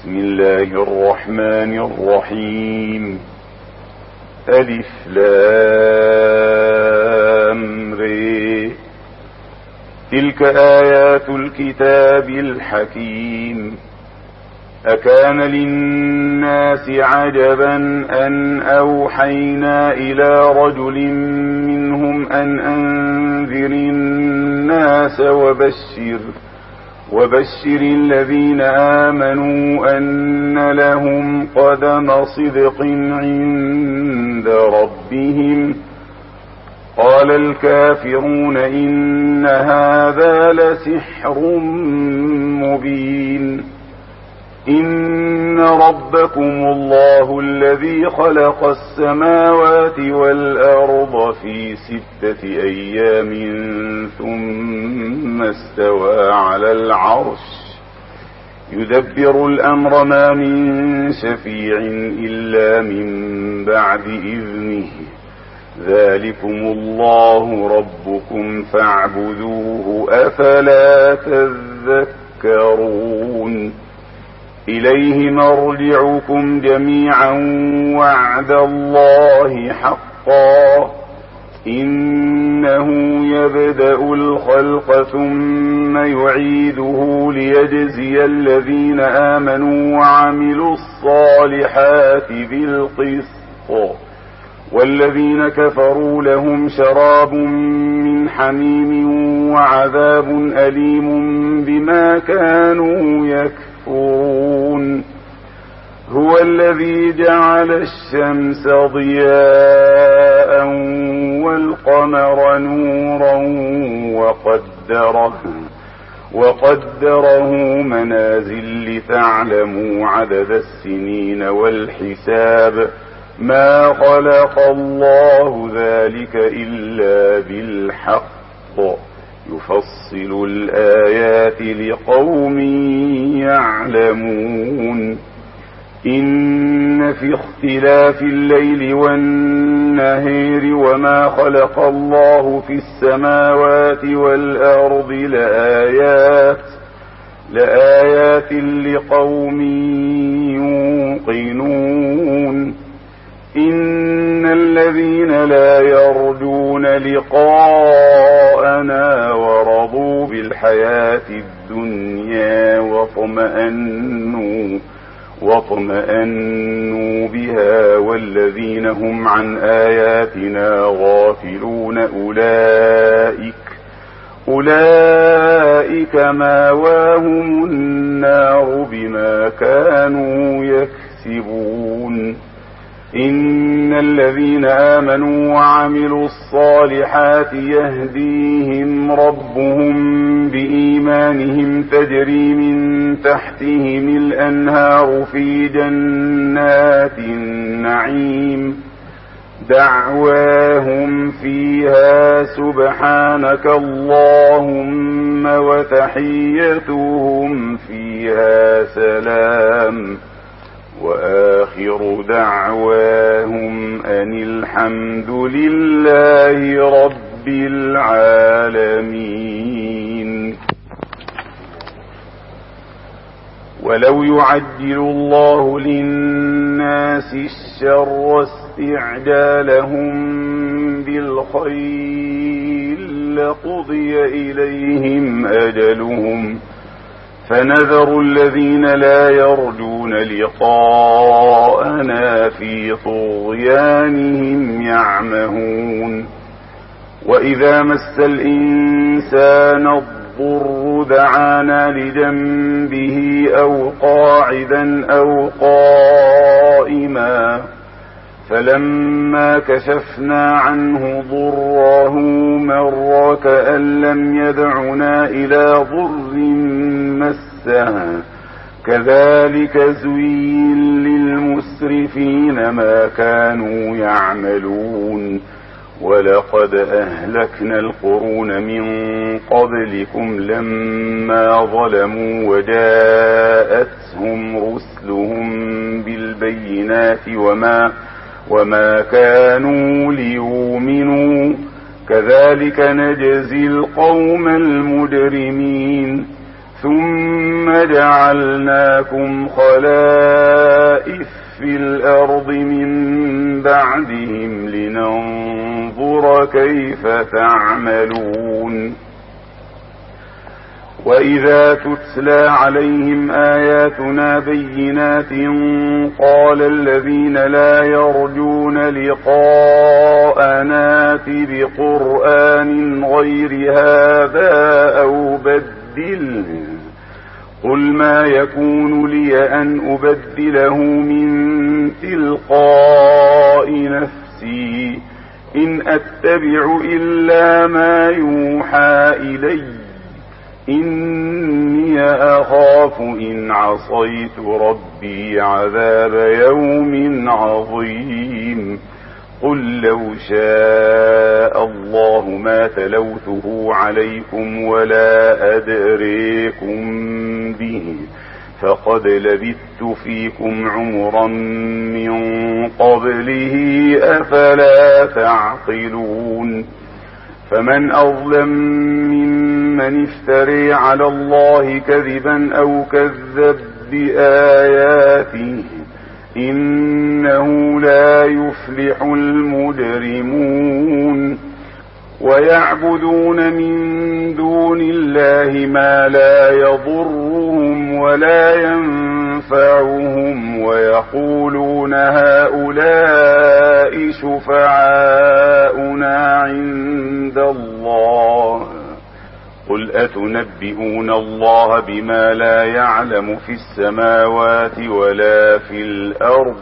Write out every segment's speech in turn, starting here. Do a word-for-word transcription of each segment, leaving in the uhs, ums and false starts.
بسم الله الرحمن الرحيم. ألف لام ر. تلك آيات الكتاب الحكيم. أكان للناس عجبا أن أوحينا إلى رجل منهم أن أنذر الناس وبشر وبشر الذين آمنوا أن لهم قدم صدق عند ربهم. قال الكافرون إن هذا لسحر مبين. إن ربكم الله الذي خلق السماوات والأرض في ستة أيام ثم استوى على العرش يدبر الأمر ما من شفيع إلا من بعد إذنه. ذلكم الله ربكم فاعبدوه أفلا تذكرون. إليه مرجعكم جميعا وعد الله حقا. إنه يبدأ الخلق ثم يعيده ليجزي الذين آمنوا وعملوا الصالحات بالقسط والذين كفروا لهم شراب من حميم وعذاب أليم بما كانوا يكفرون. هو الذي جعل الشمس ضياء والقمر نورا وقدره, وقدره منازل لتعلموا عدد السنين والحساب. ما خلق الله ذلك إلا بالحق يفصل الآيات لقوم يعلمون. إن في اختلاف الليل والنهار وما خلق الله في السماوات والأرض لآيات لآيات لقوم يوقنون. إن الذين لا يرجون لقاءنا ورضوا بالحياة الدنيا واطمأنوا واطمأنوا بها والذين هم عن آياتنا غافلون أولئك أولئك مأواهم النار بما كانوا يكسبون. إن الذين آمنوا وعملوا الصالحات يهديهم ربهم بإيمانهم تجري من تحتهم الأنهار في جنات النعيم. دعواهم فيها سبحانك اللهم وتحيتهم فيها سلام. وآخر دعواهم أن الحمد لله رب العالمين. ولو يعجل الله للناس الشر استعجالهم بالخير لقضي إليهم أجلهم فنذر الذين لا يرجون لقاءنا في طغيانهم يعمهون. وإذا مس الإنسان الضر دعانا لجنبه أو قاعدا أو قائما فلما كشفنا عنه ضره مر كأن لم يدعنا إلى ضر مسه. كذلك زين للمسرفين ما كانوا يعملون. ولقد أهلكنا القرون من قبلكم لما ظلموا وجاءتهم رسلهم بالبينات وما وما كانوا ليؤمنوا. كذلك نجزي القوم المجرمين. ثم ثم جعلناكم خلائف في الأرض من بعدهم لننظر كيف تعملون. وإذا تتلى عليهم آياتنا بينات قال الذين لا يرجون لقاءنا ائت بقرآن غير هذا أو بدله قل ما يكون لي أن أبدله من تلقاء نفسي إن أتبع إلا ما يوحى إلي إني أخاف إن عصيت ربي عذاب يوم عظيم. قل لو شاء الله ما تلوته عليكم ولا أدريكم به فقد لبثت فيكم عمرا من قبله أفلا تعقلون. فمن أظلم ممن افتري على الله كذبا أو كذب بآياته إنه لا يفلح المجرمون. ويعبدون من دون الله ما لا يضرهم ولا ينفعهم ويقولون هؤلاء شفعاؤنا عند الله قل أتنبئون الله بما لا يعلم في السماوات ولا في الأرض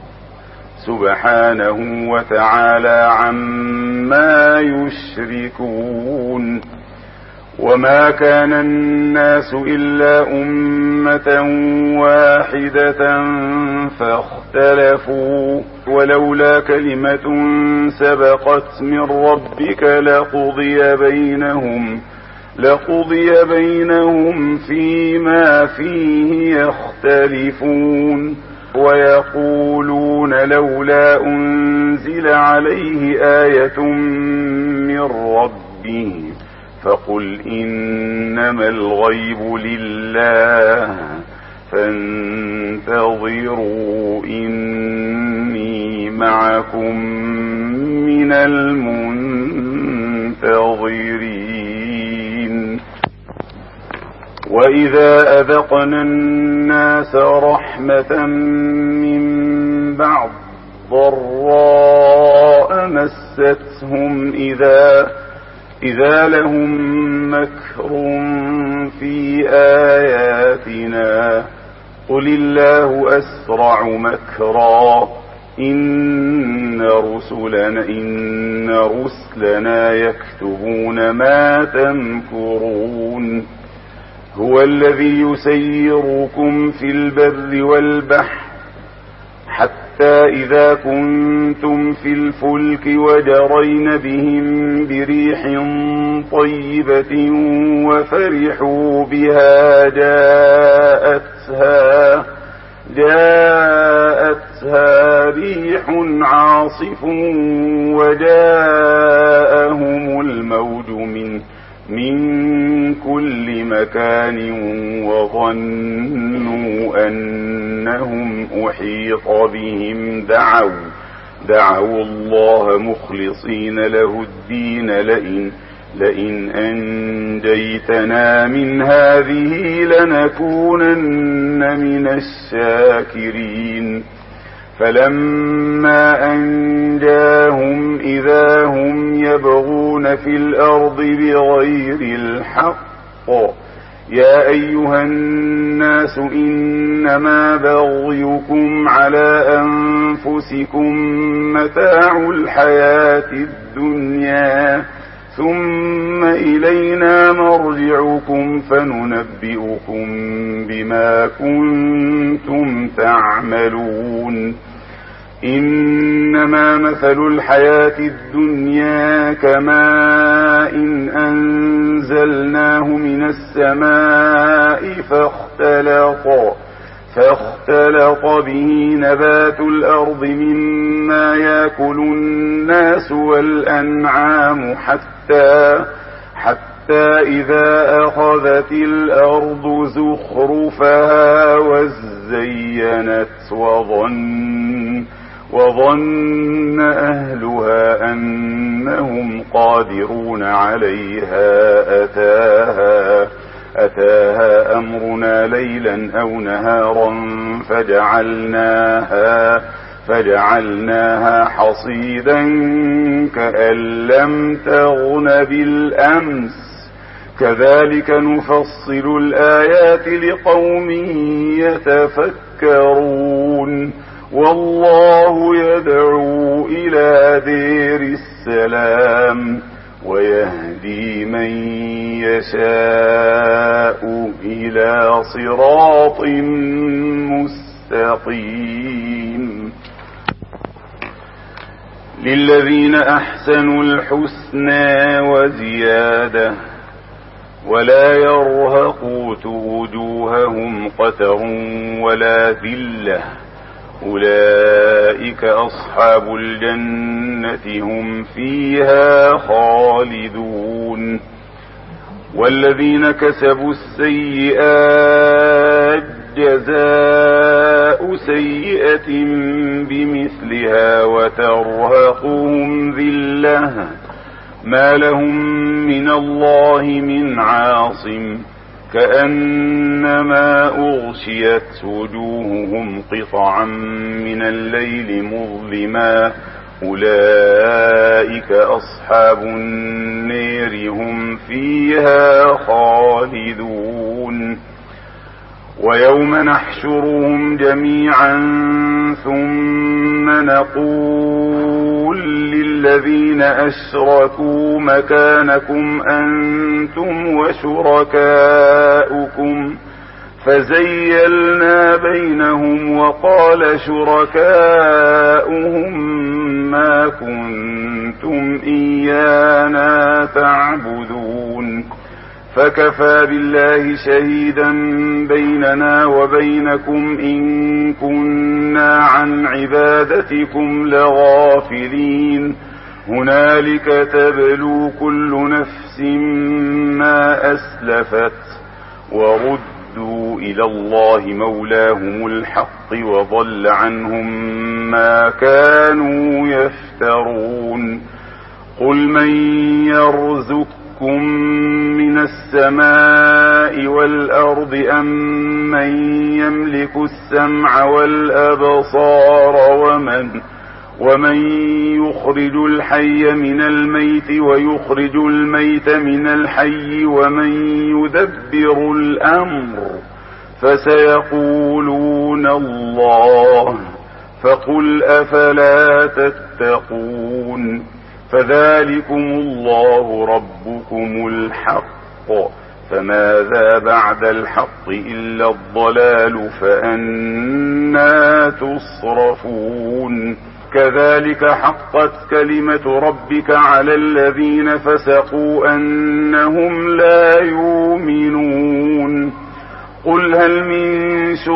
سبحانه وتعالى عما يشركون. وما كان الناس إلا أمة واحدة فاختلفوا ولولا كلمة سبقت من ربك لقضي بينهم لقضي بينهم فيما فيه يختلفون. ويقولون لولا أنزل عليه آية من ربه فقل إنما الغيب لله فانتظروا إني معكم من المنتظرين. وإذا أذقنا الناس رحمة من بعد ضراء مستهم إذا إذا لهم مكر في آياتنا قل الله أسرع مكرا إن رسلنا, إن رسلنا يكتبون ما تمكرون. هو الذي يسيركم في البر والبحر حتى إذا كنتم في الفلك وجرين بهم بريح طيبة وفرحوا بها جاءتها جاءتها ريح عاصف وجاءهم الموج من من كل مكان وظنوا أنهم أحيط بهم دعوا دعوا الله مخلصين له الدين لئن لئن أنجيتنا من هذه لنكونن من الشاكرين. فلما أنجاهم إذا هم يبغون في الأرض بغير الحق يا أيها الناس إنما بغيكم على أنفسكم متاع الحياة الدنيا ثم إلينا مرجعكم فننبئكم بما كنتم تعملون. إنما مثل الحياة الدنيا كماء إن أنزلناه من السماء فاختلط فاختلط به نبات الأرض مما يأكل الناس والأنعام حتى حتى حتى إذا أخذت الأرض زخرفها وزينت وظن, وظن أهلها أنهم قادرون عليها أتاها, أتاها أمرنا ليلا أو نهارا فجعلناها, فجعلناها حصيدا كأن لم تغن بالأمس كذلك نفصل الآيات لقوم يتفكرون والله يدعو إلى دير السلام ويهدي من يشاء إلى صراط مستقيم للذين أحسنوا الحسنى وزيادة ولا يرهق وجوههم قتر ولا ذلة أولئك أصحاب الجنة هم فيها خالدون والذين كسبوا السيئات جزاء سيئة بمثلها وترهقهم ذلة ما لهم من الله من عاصم كأنما أغشيت وجوههم قطعا من الليل مظلما أولئك أصحاب النار هم فيها خالدون ويوم نحشرهم جميعا ثم نقول للذين أشركوا مكانكم أنتم وشركاؤكم فزيلنا بينهم وقال شركاؤهم ما كنتم إيانا تعبدون فكفى بالله شهيدا بيننا وبينكم إن كنا عن عبادتكم لغافلين هنالك تبلو كل نفس ما أسلفت وردوا إلى الله مولاهم الحق وضل عنهم ما كانوا يفترون قل من يرزقكم من السماء والأرض أم من يملك السمع والأبصار ومن, ومن يخرج الحي من الميت ويخرج الميت من الحي ومن يدبر الأمر فسيقولون الله فقل أفلا تتقون فذلكم الله ربكم الحق فماذا بعد الحق إلا الضلال فأنى تصرفون كذلك حقت كلمة ربك على الذين فسقوا أنهم لا يؤمنون قل هل من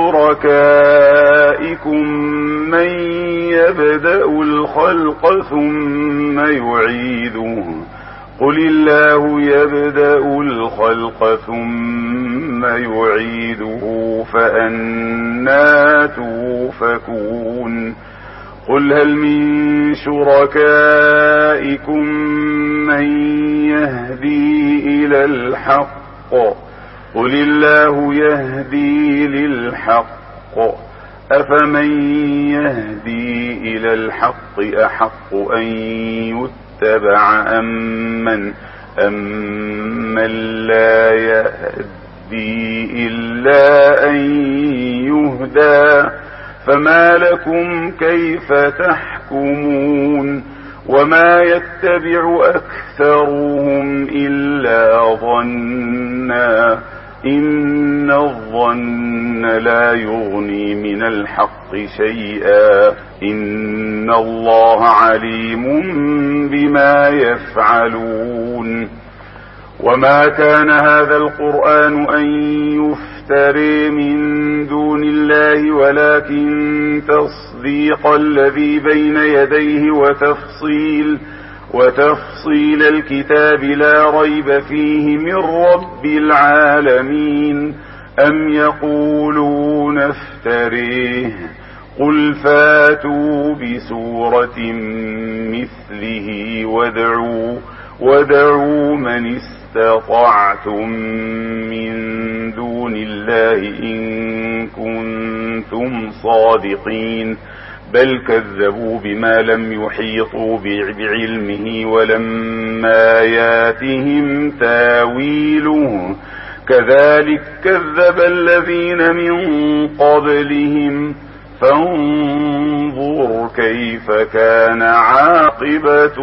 شركائكم من يبدأ الخلق ثم يعيده قل الله يبدأ الخلق ثم يعيده فأنى توفكون قل هل من شركائكم من يهدي إلى الحق قل الله يهدي للحق أفمن يهدي إلى الحق أحق أن يتبع أمن أمن لا يهدي إلا أن يهدى فما لكم كيف تحكمون وما يتبع أكثرهم إلا ظنا إن الظن لا يغني من الحق شيئا إن الله عليم بما يفعلون وما كان هذا القرآن أن يفتري من دون الله ولكن تصديق الذي بين يديه وتفصيل وتفصيل الكتاب لا ريب فيه من رب العالمين. أم يقولون افتريه قل فاتوا بسورة مثله وادعوا, وادعوا من استطعتم من دون الله إن كنتم صادقين. بل كذبوا بما لم يحيطوا بعلمه ولما ياتهم تاويله كذلك كذب الذين من قبلهم فانظر كيف كان عاقبة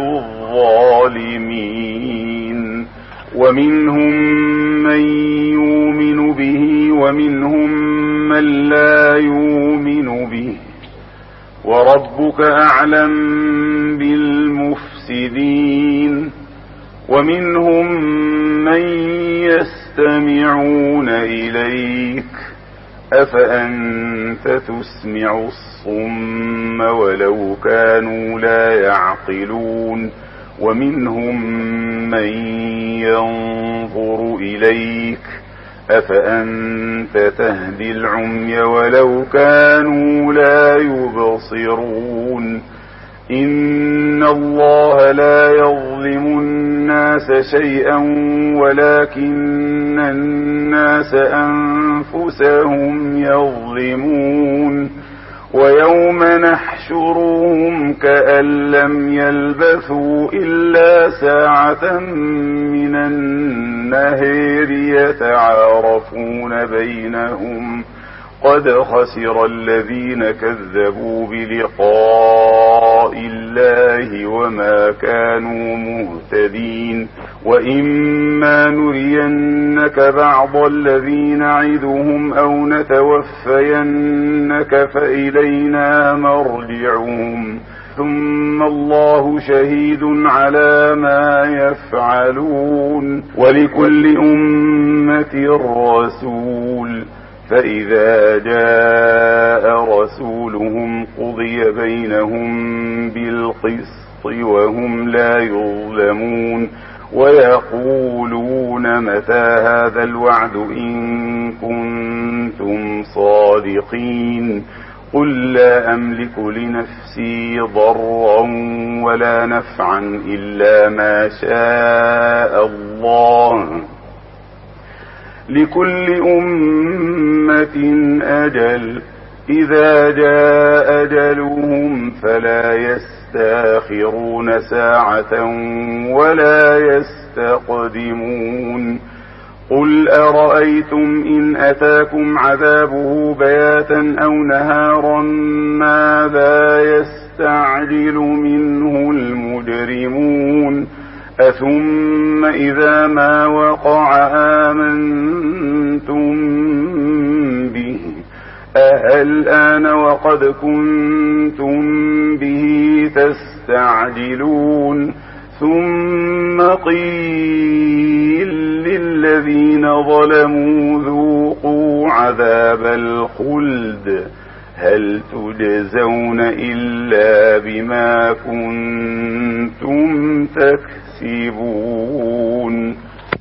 الظالمين. ومنهم من يؤمن به ومنهم من لا يؤمن به وربك أعلم بالمفسدين. ومنهم من يستمعون إليك أفأنت تسمع الصم ولو كانوا لا يعقلون. ومنهم من ينظر إليك أفأنت تهدي العمي ولو كانوا لا يبصرون. إن الله لا يظلم الناس شيئا ولكن الناس أنفسهم يظلمون. ويوم نحشرهم كأن لم يلبثوا إلا ساعة من النهار يتعارفون بينهم قد خسر الذين كذبوا بلقاء الله وما كانوا مهتدين. وإما نرينك بعض الذي نعدهم أو نتوفينك فإلينا مرجعهم ثم الله شهيد على ما يفعلون. ولكل أمة رسول فإذا جاء رسولهم قضي بينهم بالقسط وهم لا يظلمون. ويقولون متى هذا الوعد إن كنتم صادقين. قل لا أملك لنفسي ضرا ولا نفعا إلا ما شاء الله. لكل أمة أجل إذا جاء أجلهم فلا يستأخرون ساعة ولا يستقدمون. قل أرأيتم إن أتاكم عذابه بياتا أو نهارا ماذا يستعجل منه المجرمون. أثم إذا ما وقع آمنتم به أهل وقد كنتم به تستعجلون. ثم قيل للذين ظلموا ذوقوا عذاب الخلد هل تجزون إلا بما كنتم تكسبون.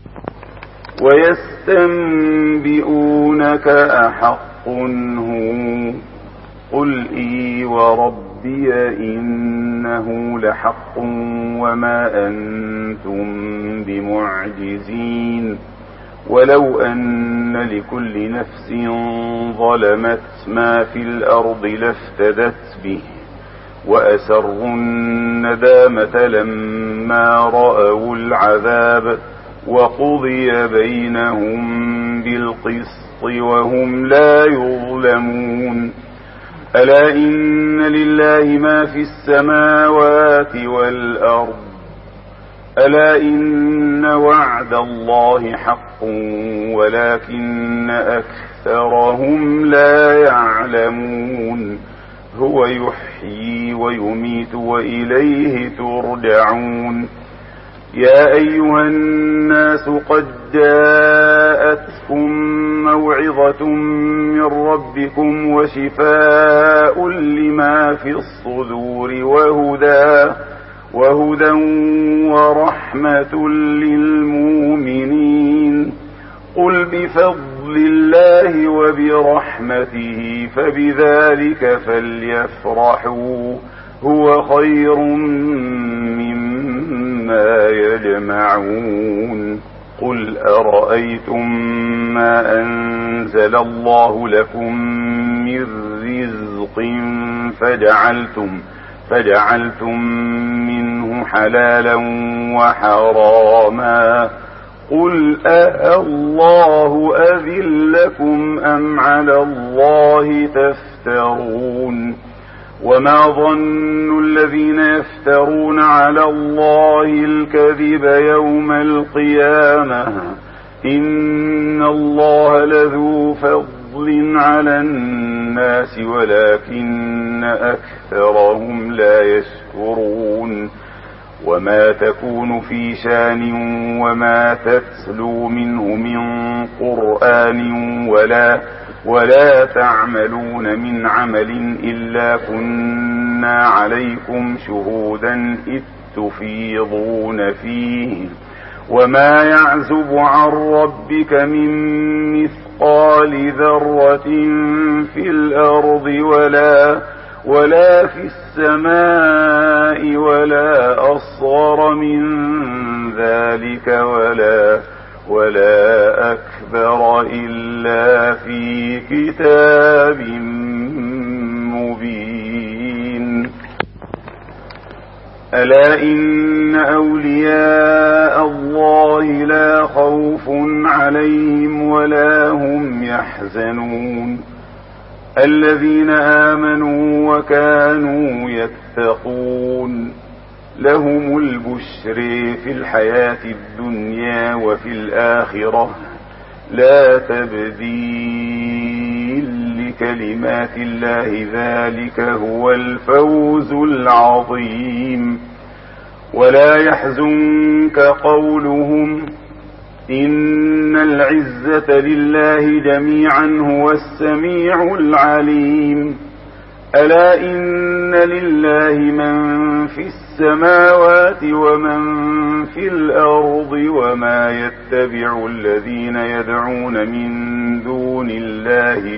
ويستنبئونك أحق هو قل إي وربي إنه لحق وما أنتم بمعجزين. ولو أن لكل نفس ظلمت ما في الأرض لافتدت به وأسروا الندامة لما رأوا العذاب وقضي بينهم بالقسط وهم لا يظلمون. ألا إن لله ما في السماوات والأرض ألا إن وعد الله حق ولكن أكثرهم لا يعلمون. هو يحيي ويميت وإليه ترجعون. يا أيها الناس قد جاءتكم موعظة من ربكم وشفاء لما في الصدور وهدى, وهدى ورحمة للمؤمنين. قل بفضل الله وبرحمته فبذلك فليفرحوا هو خير مما يجمعون. قل أرأيتم ما أنزل الله لكم من رزق فجعلتم فجعلتم منه حلالا وحراما قل أَاللَّهُ أَذِنَ لكم أم على الله تفترون. وما ظن الذين يفترون على الله الكذب يوم القيامة إن الله لذو فضل على الناس ولكن أكثرهم لا يشكرون. وما تكون في شان وما تتلو منه من قرآن ولا ولا تعملون من عمل إلا كنا عليكم شهودا إذ تفيضون فيه. وما يعزب عن ربك من مثقال ذرة في الأرض ولا ولا في السماء ولا أصغر من ذلك ولا ولا أكبر إلا في كتاب مبين. ألا إن أولياء الله لا خوف عليهم ولا هم يحزنون الذين آمنوا وكانوا يتقون لهم البشر في الحياة الدنيا وفي الآخرة لا تبديل لكلمات الله ذلك هو الفوز العظيم. ولا يحزنك قولهم إن العزة لله جميعا هو السميع العليم. ألا إن لله من في السماوات ومن في الأرض وما يتبع الذين يدعون من دون الله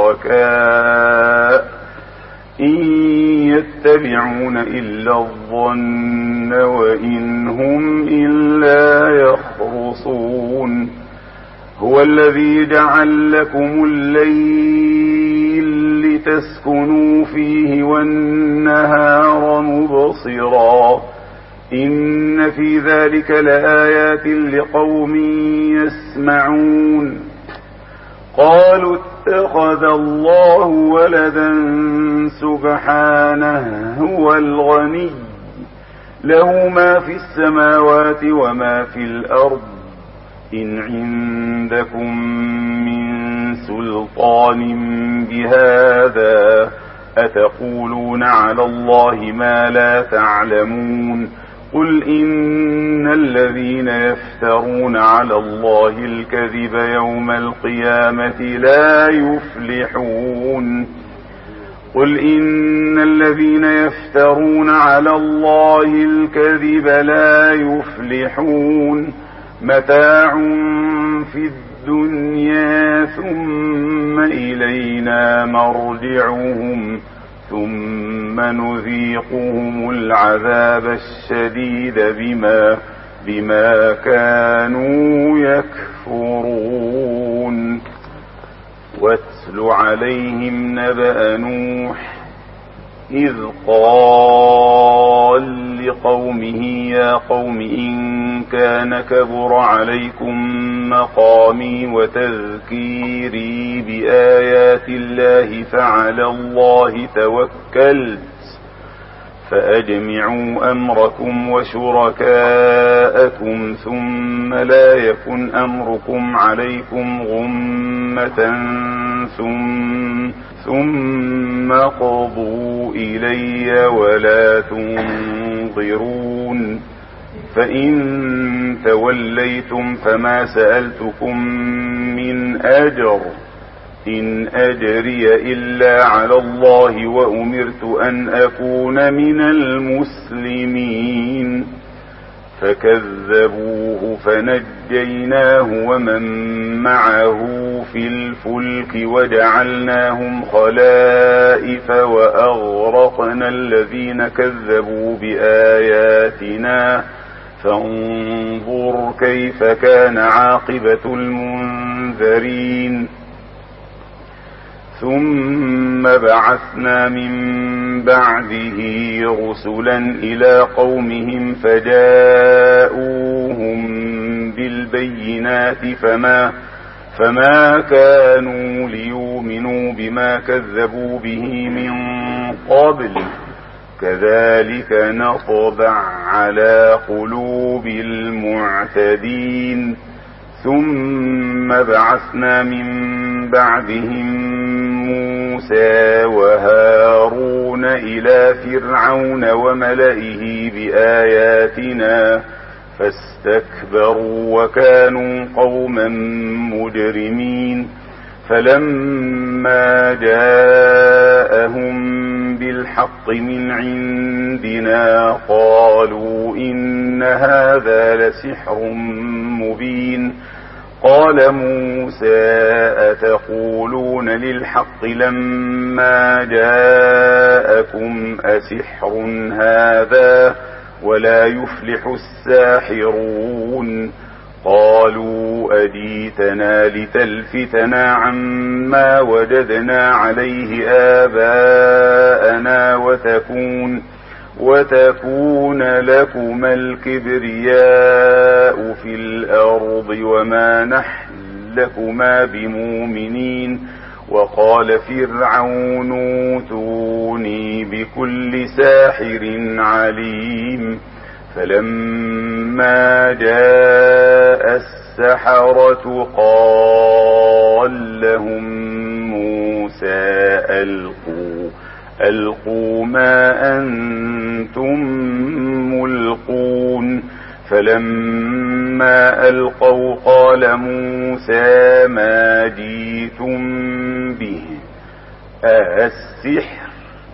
شركاء إن يتبعون إلا الظن وإن هم إلا يخرصون. هو الذي جعل لكم الليل لتسكنوا فيه والنهار مبصرا إن في ذلك لآيات لقوم يسمعون. قالوا اتخذ الله ولدا سبحانه هو الغني له ما في السماوات وما في الأرض إن عندكم من سلطان بهذا أتقولون على الله ما لا تعلمون. قل إن الذين يفترون على الله الكذب يوم القيامة لا يفلحون. قل إن الذين يفترون على الله الكذب لا يفلحون متاع في الدنيا ثم إلينا مرجعهم ثم نذيقهم العذاب الشديد بما بما كانوا يكفرون. واتل عليهم نبأ نوح إذ قال لقومه يا قوم إن كان كبر عليكم مقامي وتذكيري بآيات الله فعلى الله توكلت فأجمعوا أمركم وشركاءكم ثم لا يكن أمركم عليكم غمة ثم ثم قضوا إلي ولا تنظرون. فإن توليتم فما سألتكم من أجر إن أجري إلا على الله وأمرت أن أكون من المسلمين. فكذبوه فنجيناه ومن معه في الفلك وجعلناهم خلائف وأغرقنا الذين كذبوا بآياتنا فانظر كيف كان عاقبة المنذرين. ثم بعثنا من بعده رسلا إلى قومهم فجاءوهم بالبينات فما, فما كانوا ليؤمنوا بما كذبوا به من قبل كذلك نطبع على قلوب المعتدين. ثم بعثنا من بعدهم موسى وهارون إلى فرعون وملئه بآياتنا فاستكبروا وكانوا قوما مجرمين. فلما جاءهم بالحق من عندنا قالوا إن هذا لسحر مبين. قال موسى أتقولون للحق لما جاءكم أسحر هذا ولا يفلح الساحرون. قالوا أجيتنا لتلفتنا عما وجدنا عليه آباءنا وتكون وتكون لكما الكبرياء في الأرض وما نحن لكما بمؤمنين. وقال فرعون اوتوني بكل ساحر عليم. فلما جاء السحرة قال لهم موسى ألقوا ألقوا ما أنتم ملقون. فلما ألقوا قال موسى ما جئتم به السحر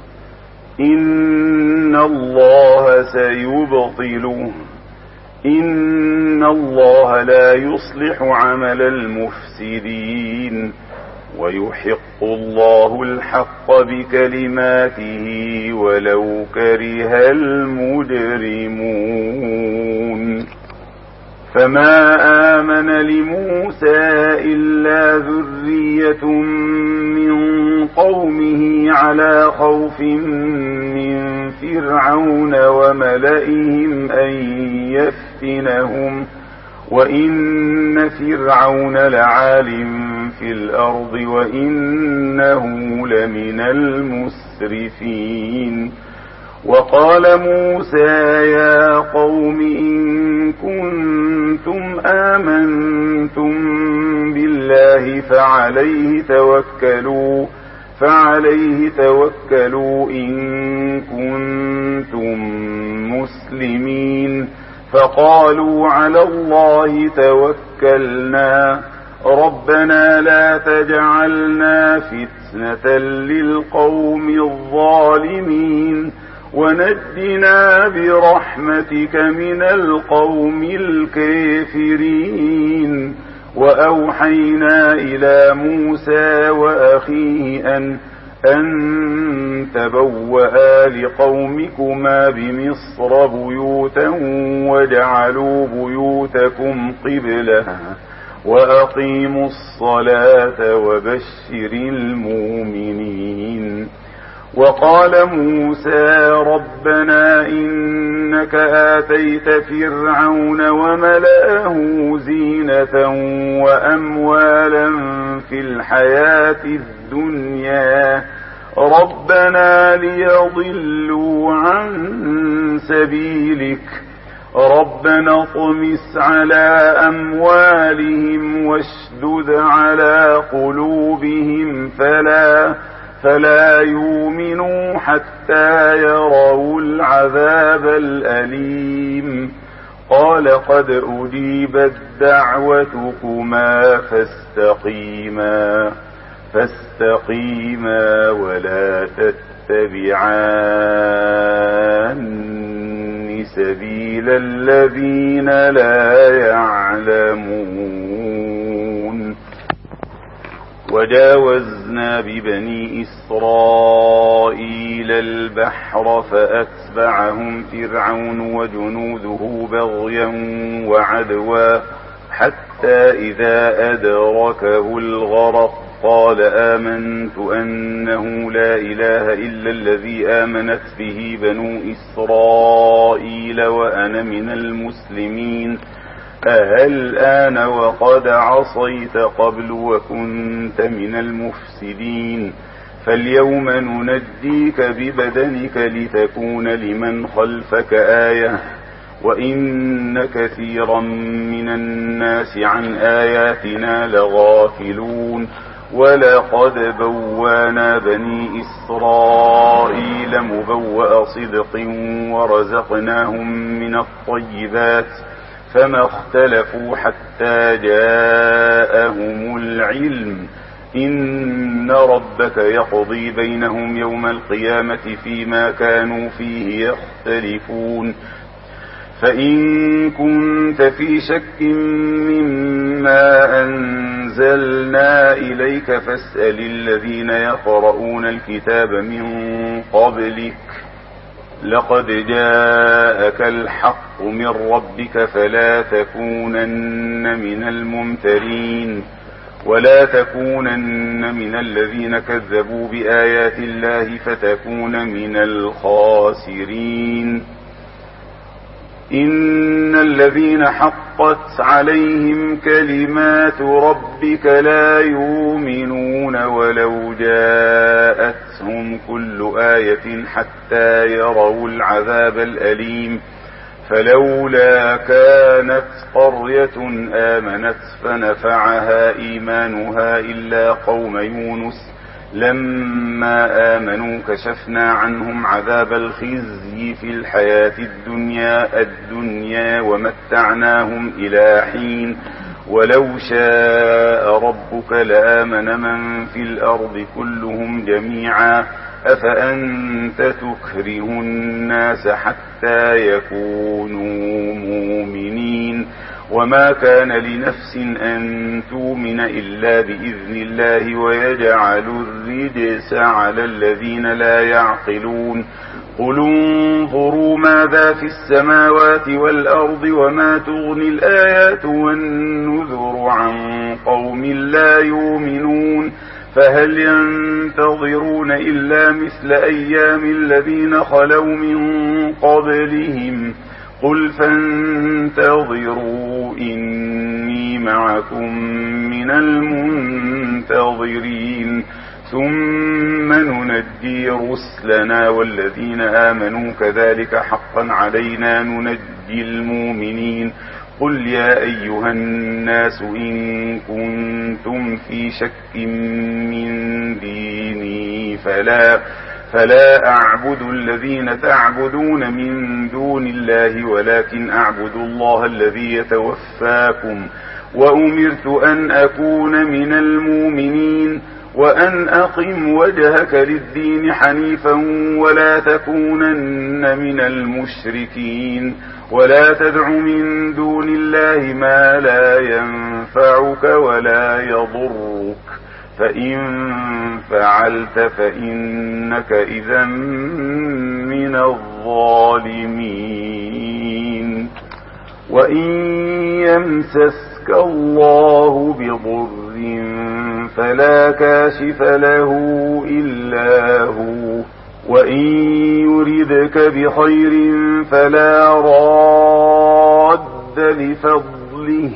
إن الله سيبطله إن الله لا يصلح عمل المفسدين ويحق الله الحق بكلماته ولو كره المجرمون. فما آمن لموسى إلا ذرية من قومه على خوف من فرعون وملئهم أن يفتنهم وإن فرعون لعال في الأرض وإنه لمن المسرفين. وقال موسى يا قوم إن كنتم آمنتم بالله فعليه توكلوا فعليه توكلوا إن كنتم مسلمين. فقالوا على الله توكلنا ربنا لا تجعلنا فتنة للقوم الظالمين ونجنا برحمتك من القوم الكافرين. وأوحينا إلى موسى وأخيه أن أن تبوأ لقومكما بمصر بيوتا وجعلوا بيوتكم قبلة وأقيموا الصلاة وبشر المؤمنين. وقال موسى ربنا إنك آتيت فرعون وملأه زينة وأموالا في الحياة الدنيا ربنا ليضلوا عن سبيلك ربنا اطمس على أموالهم واشدد على قلوبهم فلا فلا يؤمنوا حتى يروا العذاب الأليم. قال قد أجيبت دعوتكما فاستقيما فاستقيما ولا تتبعان سبيل الذين لا يعلمون. وجاوزنا ببني إسرائيل البحر فأتبعهم فرعون وجنوده بغيا وعدوا حتى إذا أدركه الغرق قال آمنت أنه لا إله إلا الذي آمنت به بنو إسرائيل وأنا من المسلمين. أهل آن وقد عصيت قبل وكنت من المفسدين. فاليوم ننجيك ببدنك لتكون لمن خلفك آية وإن كثيرا من الناس عن آياتنا لغافلون. ولقد بوانا بني إسرائيل مبوأ صدق ورزقناهم من الطيبات فما اختلفوا حتى جاءهم العلم إن ربك يقضي بينهم يوم القيامة فيما كانوا فيه يختلفون. فإن كنت في شك مما أنزلنا إليك فاسأل الذين يقرؤون الكتاب من قبلك لقد جاءك الحق من ربك فلا تكونن من الممترين ولا تكونن من الذين كذبوا بآيات الله فتكون من الخاسرين. إن الذين حقت عليهم كلمات ربك لا يؤمنون ولو جاءتهم كل آية حتى يروا العذاب الأليم. فلولا كانت قرية آمنت فنفعها إيمانها إلا قوم يونس لما آمنوا كشفنا عنهم عذاب الخزي في الحياة الدنيا الدنيا ومتعناهم إلى حين. ولو شاء ربك لآمن من في الأرض كلهم جميعا أفأنت تكره الناس حتى يكونوا مؤمنين. وما كان لنفس أن تؤمن إلا بإذن الله ويجعل الرجس على الذين لا يعقلون. قل انظروا ماذا في السماوات والأرض وما تغني الآيات والنذر عن قوم لا يؤمنون. فهل ينتظرون إلا مثل أيام الذين خلوا من قبلهم قل فانتظروا إني معكم من المنتظرين ثم ننجي رسلنا والذين آمنوا كذلك حقا علينا ننجي المؤمنين. قل يا أيها الناس إن كنتم في شك من ديني فلا فلا أعبد الذين تعبدون من دون الله ولكن أعبد الله الذي يتوفاكم وأمرت أن أكون من المؤمنين وأن أقم وجهك للدين حنيفا ولا تكونن من المشركين ولا تدع من دون الله ما لا ينفعك ولا يضرك فإن فعلت فإنك إذا من الظالمين. وإن يمسسك الله بضر فلا كاشف له إلا هو وإن يردك بخير فلا راد لفضله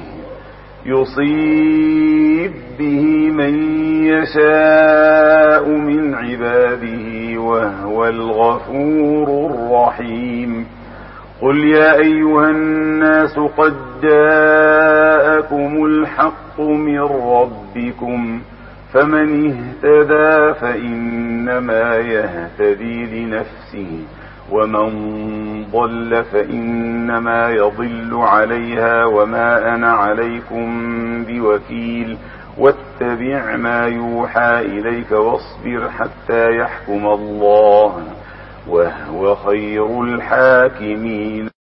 يصيب به من يشاء من عباده وهو الغفور الرحيم. قل يا أيها الناس قد جاءكم الحق من ربكم فمن اهتدى فإنما يهتدي لنفسه ومن ضل فإنما يضل عليها وما أنا عليكم بوكيل. واتبع ما يوحى إليك واصبر حتى يحكم الله وهو خير الحاكمين.